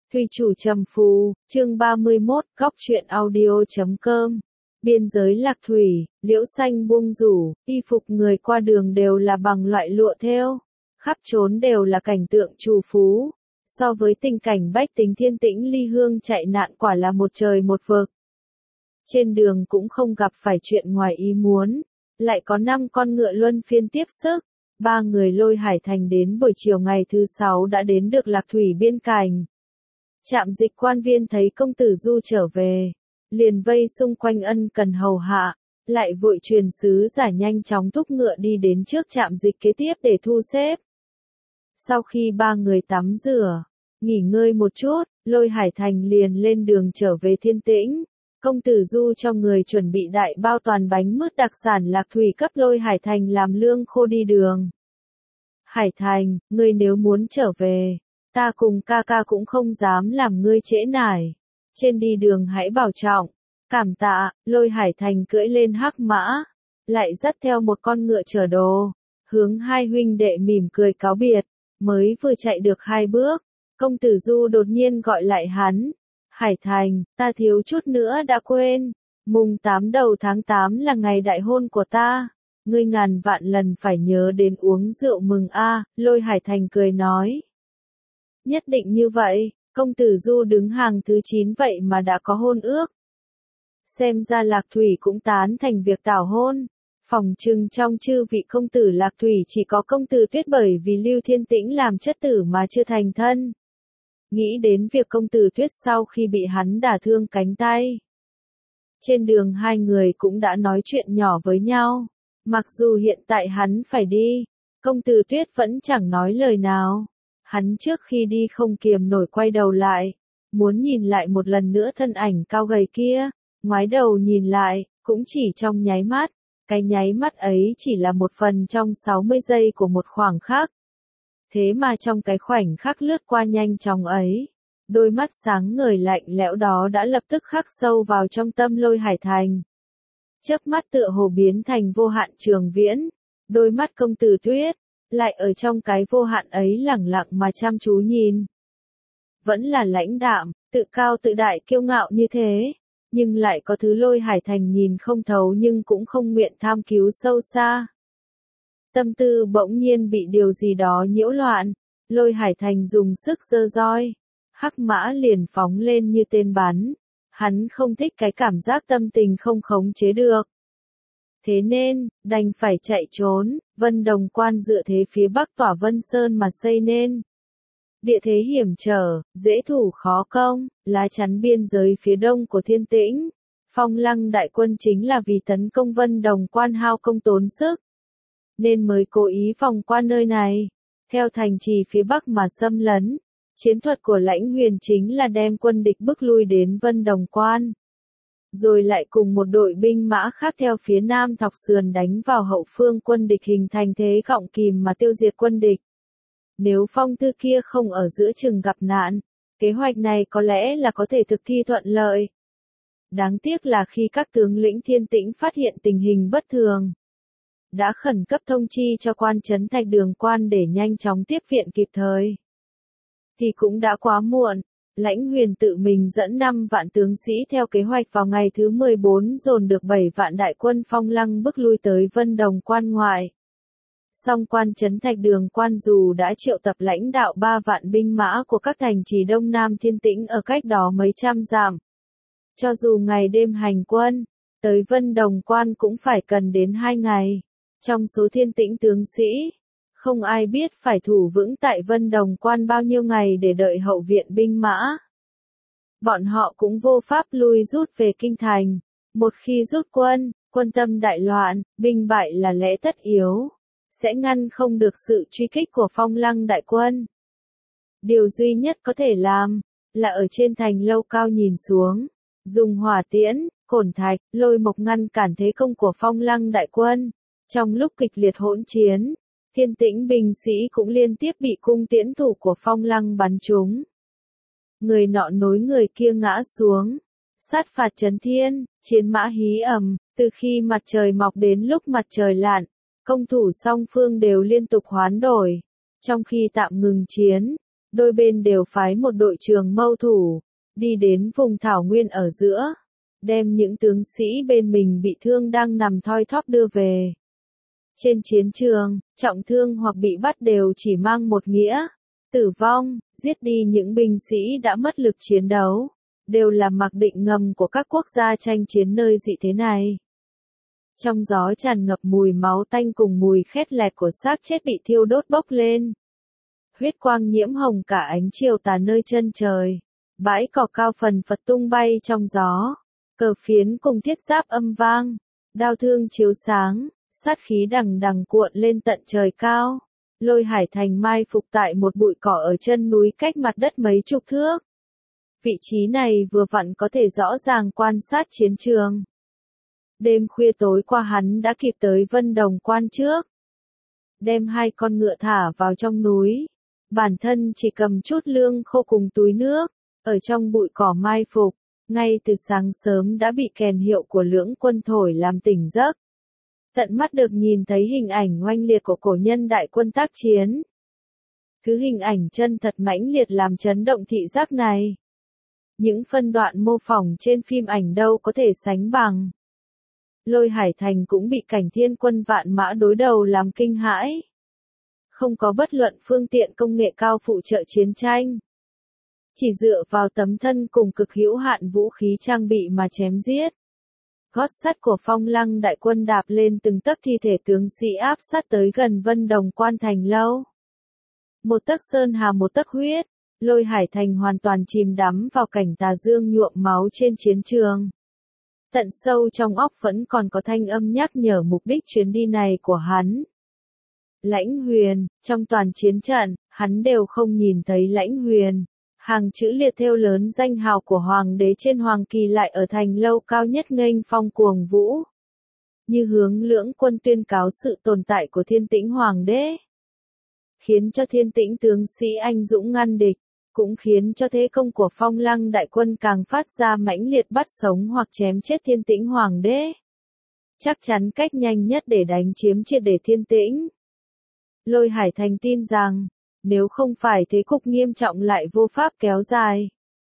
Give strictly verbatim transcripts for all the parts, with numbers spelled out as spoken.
Thủy chủ trầm phù, chương ba mươi mốt, góc truyện audio chấm com. Biên giới Lạc Thủy, liễu xanh buông rủ, y phục người qua đường đều là bằng loại lụa thêu, khắp trốn đều là cảnh tượng trù phú. So với tình cảnh bách tính thiên tĩnh ly hương chạy nạn quả là một trời một vực. Trên đường cũng không gặp phải chuyện ngoài ý muốn, lại có năm con ngựa luân phiên tiếp sức. Ba người Lôi Hải Thành đến buổi chiều ngày thứ sáu đã đến được Lạc Thủy biên cảnh. Trạm dịch quan viên thấy công tử Du trở về, liền vây xung quanh ân cần hầu hạ, lại vội truyền sứ giả nhanh chóng thúc ngựa đi đến trước trạm dịch kế tiếp để thu xếp. Sau khi ba người tắm rửa, nghỉ ngơi một chút, Lôi Hải Thành liền lên đường trở về Thiên Tĩnh. Công tử Du cho người chuẩn bị đại bao toàn bánh mứt đặc sản Lạc Thủy cấp Lôi Hải Thành làm lương khô đi đường. Hải Thành, ngươi nếu muốn trở về, ta cùng ca ca cũng không dám làm ngươi trễ nải. Trên đi đường hãy bảo trọng. Cảm tạ. Lôi Hải Thành cưỡi lên hắc mã, lại dắt theo một con ngựa chở đồ, hướng hai huynh đệ mỉm cười cáo biệt. Mới vừa chạy được hai bước, công tử Du đột nhiên gọi lại hắn. Hải Thành, ta thiếu chút nữa đã quên. Mùng tám đầu tháng tám là ngày đại hôn của ta. Ngươi ngàn vạn lần phải nhớ đến uống rượu mừng a. Lôi Hải Thành cười nói. Nhất định như vậy, công tử Du đứng hàng thứ chín vậy mà đã có hôn ước. Xem ra Lạc Thủy cũng tán thành việc tảo hôn. Phòng trừng trong chư vị công tử Lạc Thủy chỉ có công tử Tuyết bởi vì Lưu Thiên Tĩnh làm chất tử mà chưa thành thân. Nghĩ đến việc công tử Tuyết sau khi bị hắn đả thương cánh tay. Trên đường hai người cũng đã nói chuyện nhỏ với nhau. Mặc dù hiện tại hắn phải đi, công tử Tuyết vẫn chẳng nói lời nào. Hắn trước khi đi không kiềm nổi quay đầu lại, muốn nhìn lại một lần nữa thân ảnh cao gầy kia, ngoái đầu nhìn lại, cũng chỉ trong nháy mắt, cái nháy mắt ấy chỉ là một phần trong sáu mươi giây của một khoảng khắc. Thế mà trong cái khoảnh khắc lướt qua nhanh chóng ấy, đôi mắt sáng ngời lạnh lẽo đó đã lập tức khắc sâu vào trong tâm Lôi Hải Thành. Chớp mắt tựa hồ biến thành vô hạn trường viễn, đôi mắt công tử Tuyết lại ở trong cái vô hạn ấy lẳng lặng mà chăm chú nhìn. Vẫn là lãnh đạm, tự cao tự đại kiêu ngạo như thế, nhưng lại có thứ Lôi Hải Thành nhìn không thấu nhưng cũng không nguyện tham cứu sâu xa. Tâm tư bỗng nhiên bị điều gì đó nhiễu loạn, Lôi Hải Thành dùng sức giơ roi, hắc mã liền phóng lên như tên bắn. Hắn không thích cái cảm giác tâm tình không khống chế được. Thế nên, đành phải chạy trốn. Vân Đồng Quan dựa thế phía bắc tỏa Vân Sơn mà xây nên. Địa thế hiểm trở, dễ thủ khó công, lá chắn biên giới phía đông của Thiên Tĩnh. Phong Lăng đại quân chính là vì tấn công Vân Đồng Quan hao công tốn sức, nên mới cố ý vòng qua nơi này, theo thành trì phía bắc mà xâm lấn. Chiến thuật của Lãnh Huyền chính là đem quân địch bức lui đến Vân Đồng Quan, rồi lại cùng một đội binh mã khác theo phía nam thọc sườn đánh vào hậu phương quân địch hình thành thế gọng kìm mà tiêu diệt quân địch. Nếu Phong Thư kia không ở giữa chừng gặp nạn, kế hoạch này có lẽ là có thể thực thi thuận lợi. Đáng tiếc là khi các tướng lĩnh Thiên Tĩnh phát hiện tình hình bất thường, đã khẩn cấp thông chi cho quan trấn Thạch Đường Quan để nhanh chóng tiếp viện kịp thời. Thì cũng đã quá muộn. Lãnh Huyền tự mình dẫn năm vạn tướng sĩ theo kế hoạch vào ngày thứ mười bốn dồn được bảy vạn đại quân Phong Lăng bức lui tới Vân Đồng Quan ngoại. Song quan trấn Thạch Đường Quan dù đã triệu tập lãnh đạo ba vạn binh mã của các thành trì Đông Nam Thiên Tĩnh ở cách đó mấy trăm dặm. Cho dù ngày đêm hành quân, tới Vân Đồng Quan cũng phải cần đến hai ngày. Trong số Thiên Tĩnh tướng sĩ, không ai biết phải thủ vững tại Vân Đồng Quan bao nhiêu ngày để đợi hậu viện binh mã. Bọn họ cũng vô pháp lui rút về kinh thành. Một khi rút quân, quân tâm đại loạn, binh bại là lẽ tất yếu, sẽ ngăn không được sự truy kích của Phong Lăng đại quân. Điều duy nhất có thể làm, là ở trên thành lâu cao nhìn xuống, dùng hỏa tiễn, cổn thạch, lôi mộc ngăn cản thế công của Phong Lăng đại quân. Trong lúc kịch liệt hỗn chiến, Thiên Tĩnh binh sĩ cũng liên tiếp bị cung tiễn thủ của Phong Lăng bắn trúng. Người nọ nối người kia ngã xuống. Sát phạt trấn thiên, chiến mã hí ầm, từ khi mặt trời mọc đến lúc mặt trời lặn, công thủ song phương đều liên tục hoán đổi. Trong khi tạm ngừng chiến, Đôi bên đều phái một đội trường mâu thủ, đi đến vùng thảo nguyên ở giữa, đem những tướng sĩ bên mình bị thương đang nằm thoi thóp đưa về. Trên chiến trường, trọng thương hoặc bị bắt đều chỉ mang một nghĩa, tử vong, giết đi những binh sĩ đã mất lực chiến đấu, đều là mặc định ngầm của các quốc gia tranh chiến nơi dị thế này. Trong gió tràn ngập mùi máu tanh cùng mùi khét lẹt của xác chết bị thiêu đốt bốc lên. Huyết quang nhiễm hồng cả ánh chiều tà nơi chân trời. Bãi cỏ cao phần phật tung bay trong gió. Cờ phiến cùng thiết giáp âm vang. Đao thương chiếu sáng, sát khí đằng đằng cuộn lên tận trời cao. Lôi Hải Thành mai phục tại một bụi cỏ ở chân núi cách mặt đất mấy chục thước. Vị trí này vừa vặn có thể rõ ràng quan sát chiến trường. Đêm khuya tối qua hắn đã kịp tới Vân Đồng Quan trước. Đem hai con ngựa thả vào trong núi. Bản thân chỉ cầm chút lương khô cùng túi nước, ở trong bụi cỏ mai phục, ngay từ sáng sớm đã bị kèn hiệu của lưỡng quân thổi làm tỉnh giấc. Tận mắt được nhìn thấy hình ảnh oanh liệt của cổ nhân đại quân tác chiến. Thứ hình ảnh chân thật mãnh liệt làm chấn động thị giác này. Những phân đoạn mô phỏng trên phim ảnh đâu có thể sánh bằng. Lôi Hải Thành cũng bị cảnh thiên quân vạn mã đối đầu làm kinh hãi. Không có bất luận phương tiện công nghệ cao phụ trợ chiến tranh. Chỉ dựa vào tấm thân cùng cực hữu hạn vũ khí trang bị mà chém giết. Gót sắt của Phong Lăng đại quân đạp lên từng tấc thi thể tướng sĩ áp sát tới gần Vân Đồng Quan thành lâu. Một tấc sơn hà một tấc huyết, Lôi Hải Thành hoàn toàn chìm đắm vào cảnh tà dương nhuộm máu trên chiến trường. Tận sâu trong óc vẫn còn có thanh âm nhắc nhở mục đích chuyến đi này của hắn. Lãnh Huyền, trong toàn chiến trận, hắn đều không nhìn thấy Lãnh Huyền. Hàng chữ liệt thêu lớn danh hào của hoàng đế trên hoàng kỳ lại ở thành lâu cao nhất nghênh phong cuồng vũ. Như hướng lưỡng quân tuyên cáo sự tồn tại của Thiên Tĩnh hoàng đế. Khiến cho Thiên Tĩnh tướng sĩ anh dũng ngăn địch, cũng khiến cho thế công của Phong Lăng đại quân càng phát ra mãnh liệt bắt sống hoặc chém chết Thiên Tĩnh hoàng đế. Chắc chắn cách nhanh nhất để đánh chiếm triệt để Thiên Tĩnh. Lôi Hải Thành tin rằng, nếu không phải thế cục nghiêm trọng lại vô pháp kéo dài,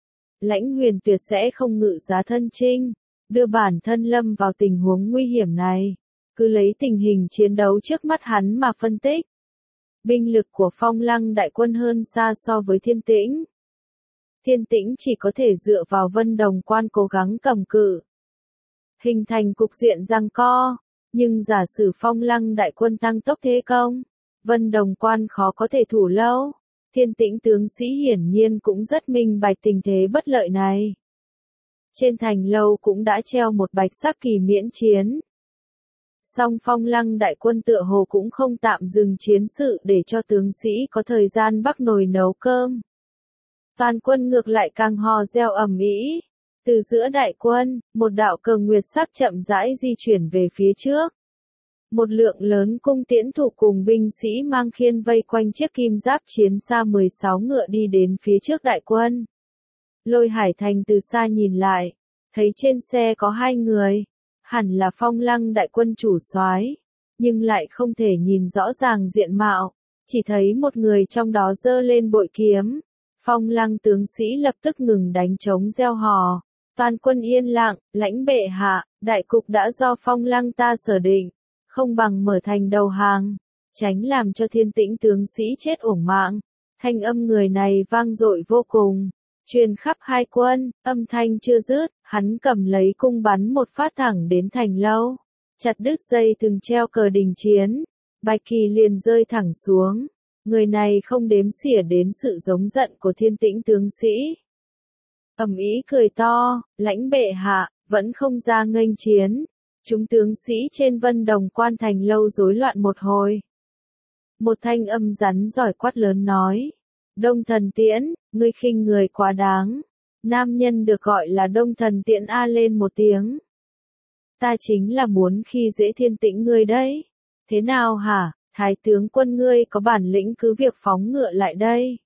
Lãnh Huyền tuyệt sẽ không ngự giá thân chinh, đưa bản thân lâm vào tình huống nguy hiểm này, cứ lấy tình hình chiến đấu trước mắt hắn mà phân tích. Binh lực của Phong Lăng đại quân hơn xa so với Thiên Tĩnh. Thiên Tĩnh chỉ có thể dựa vào Vân Đồng Quan cố gắng cầm cự, hình thành cục diện giằng co, nhưng giả sử Phong Lăng đại quân tăng tốc thế công, Vân Đồng Quan khó có thể thủ lâu. Thiên Tĩnh tướng sĩ hiển nhiên cũng rất minh bạch tình thế bất lợi này. Trên thành lâu cũng đã treo một bạch sắc kỳ miễn chiến. Song Phong Lăng đại quân tựa hồ cũng không tạm dừng chiến sự để cho tướng sĩ có thời gian bắc nồi nấu cơm. Toàn quân ngược lại càng hò reo ầm ĩ. Từ giữa đại quân, một đạo cờ nguyệt sắc chậm rãi di chuyển về phía trước. Một lượng lớn cung tiễn thủ cùng binh sĩ mang khiên vây quanh chiếc kim giáp chiến xa mười sáu ngựa đi đến phía trước đại quân. Lôi Hải Thành từ xa nhìn lại, thấy trên xe có hai người, hẳn là Phong Lăng đại quân chủ soái, nhưng lại không thể nhìn rõ ràng diện mạo, chỉ thấy một người trong đó giơ lên bội kiếm. Phong Lăng tướng sĩ lập tức ngừng đánh trống reo hò, toàn quân yên lặng, lãnh bệ hạ, đại cục đã do Phong Lăng ta sở định. Không bằng mở thành đầu hàng, tránh làm cho Thiên Tĩnh tướng sĩ chết uổng mạng. Thanh âm người này vang dội vô cùng, truyền khắp hai quân, âm thanh chưa dứt, hắn cầm lấy cung bắn một phát thẳng đến thành lâu, chặt đứt dây thừng treo cờ đình chiến, bạch kỳ liền rơi thẳng xuống. Người này không đếm xỉa đến sự giống giận của Thiên Tĩnh tướng sĩ. Ầm ĩ cười to, lãnh bệ hạ, vẫn không ra nghênh chiến. Chúng tướng sĩ trên Vân Đồng Quan thành lâu rối loạn một hồi. Một thanh âm rắn giỏi quát lớn nói. Đông Thần Tiễn, ngươi khinh người quá đáng. Nam nhân được gọi là Đông Thần Tiễn a lên một tiếng. Ta chính là muốn khi dễ Thiên Tĩnh ngươi đấy. Thế nào hả, thái tướng quân ngươi có bản lĩnh cứ việc phóng ngựa lại đây.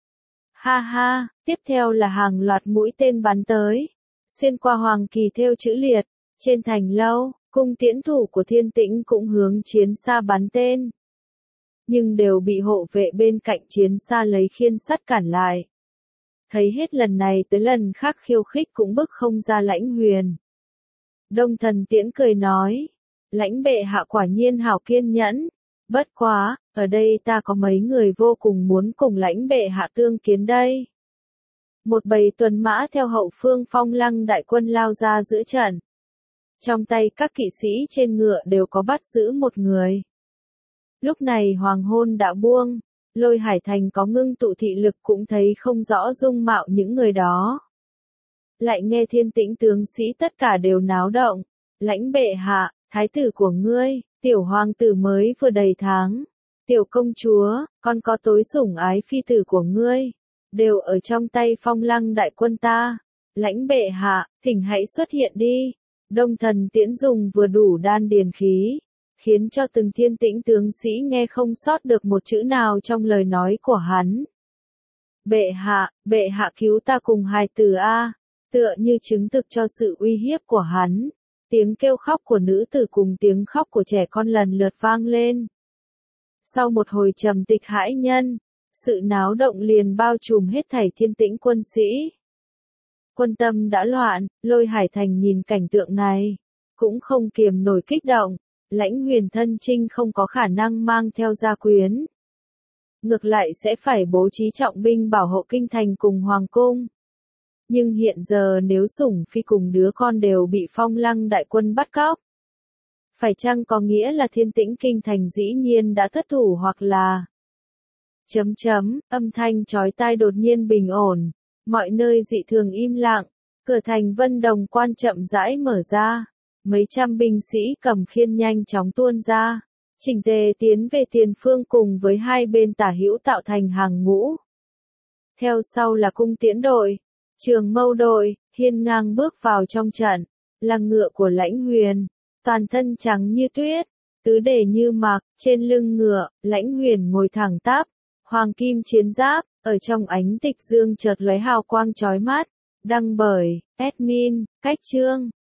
Ha ha, tiếp theo là hàng loạt mũi tên bắn tới. Xuyên qua hoàng kỳ thêu chữ liệt. Trên thành lâu, cung tiễn thủ của Thiên Tĩnh cũng hướng chiến xa bắn tên. nhưng đều bị hộ vệ bên cạnh chiến xa lấy khiên sắt cản lại. Thấy hết lần này tới lần khác khiêu khích cũng bức không ra Lãnh Huyền. Đông Thần Tiễn cười nói, Lãnh bệ hạ quả nhiên hảo kiên nhẫn, bất quá, ở đây ta có mấy người vô cùng muốn cùng Lãnh bệ hạ tương kiến đây. Một bầy tuần mã theo hậu phương Phong Lăng đại quân lao ra giữa trận. Trong tay các kỵ sĩ trên ngựa đều có bắt giữ một người. Lúc này hoàng hôn đã buông, Lôi Hải Thành có ngưng tụ thị lực cũng thấy không rõ dung mạo những người đó. Lại nghe Thiên Tĩnh tướng sĩ tất cả đều náo động, Lãnh bệ hạ, thái tử của ngươi, tiểu hoàng tử mới vừa đầy tháng, tiểu công chúa, con có tối sủng ái phi tử của ngươi, đều ở trong tay Phong Lăng đại quân ta. Lãnh bệ hạ, thỉnh hãy xuất hiện đi. Đông Thần Tiễn dùng vừa đủ đan điền khí, khiến cho từng Thiên Tĩnh tướng sĩ nghe không sót được một chữ nào trong lời nói của hắn. Bệ hạ, bệ hạ cứu ta cùng hài tử a, tựa như chứng thực cho sự uy hiếp của hắn. Tiếng kêu khóc của nữ tử cùng tiếng khóc của trẻ con lần lượt vang lên. Sau một hồi trầm tịch hãi nhân, sự náo động liền bao trùm hết thảy Thiên Tĩnh quân sĩ. Quân tâm đã loạn, Lôi Hải Thành nhìn cảnh tượng này, cũng không kiềm nổi kích động. Lãnh Huyền thân chinh không có khả năng mang theo gia quyến. Ngược lại sẽ phải bố trí trọng binh bảo hộ kinh thành cùng hoàng cung. Nhưng hiện giờ nếu Sủng Phi cùng đứa con đều bị Phong Lăng đại quân bắt cóc, phải chăng có nghĩa là Thiên Tĩnh kinh thành dĩ nhiên đã thất thủ hoặc là... Chấm chấm, âm thanh chói tai đột nhiên bình ổn, mọi nơi dị thường im lặng, cửa thành Vân Đồng quan chậm rãi mở ra. Mấy trăm binh sĩ cầm khiên nhanh chóng tuôn ra, chỉnh tề tiến về tiền phương cùng với hai bên tả hữu tạo thành hàng ngũ. Theo sau là cung tiễn đội, trường mâu đội, hiên ngang bước vào trong trận, là ngựa của Lãnh Huyền, toàn thân trắng như tuyết, tứ đề như mạc, trên lưng ngựa, Lãnh Huyền ngồi thẳng tắp, hoàng kim chiến giáp, ở trong ánh tịch dương chợt lóe hào quang chói mắt, đăng bởi, admin, cách chương.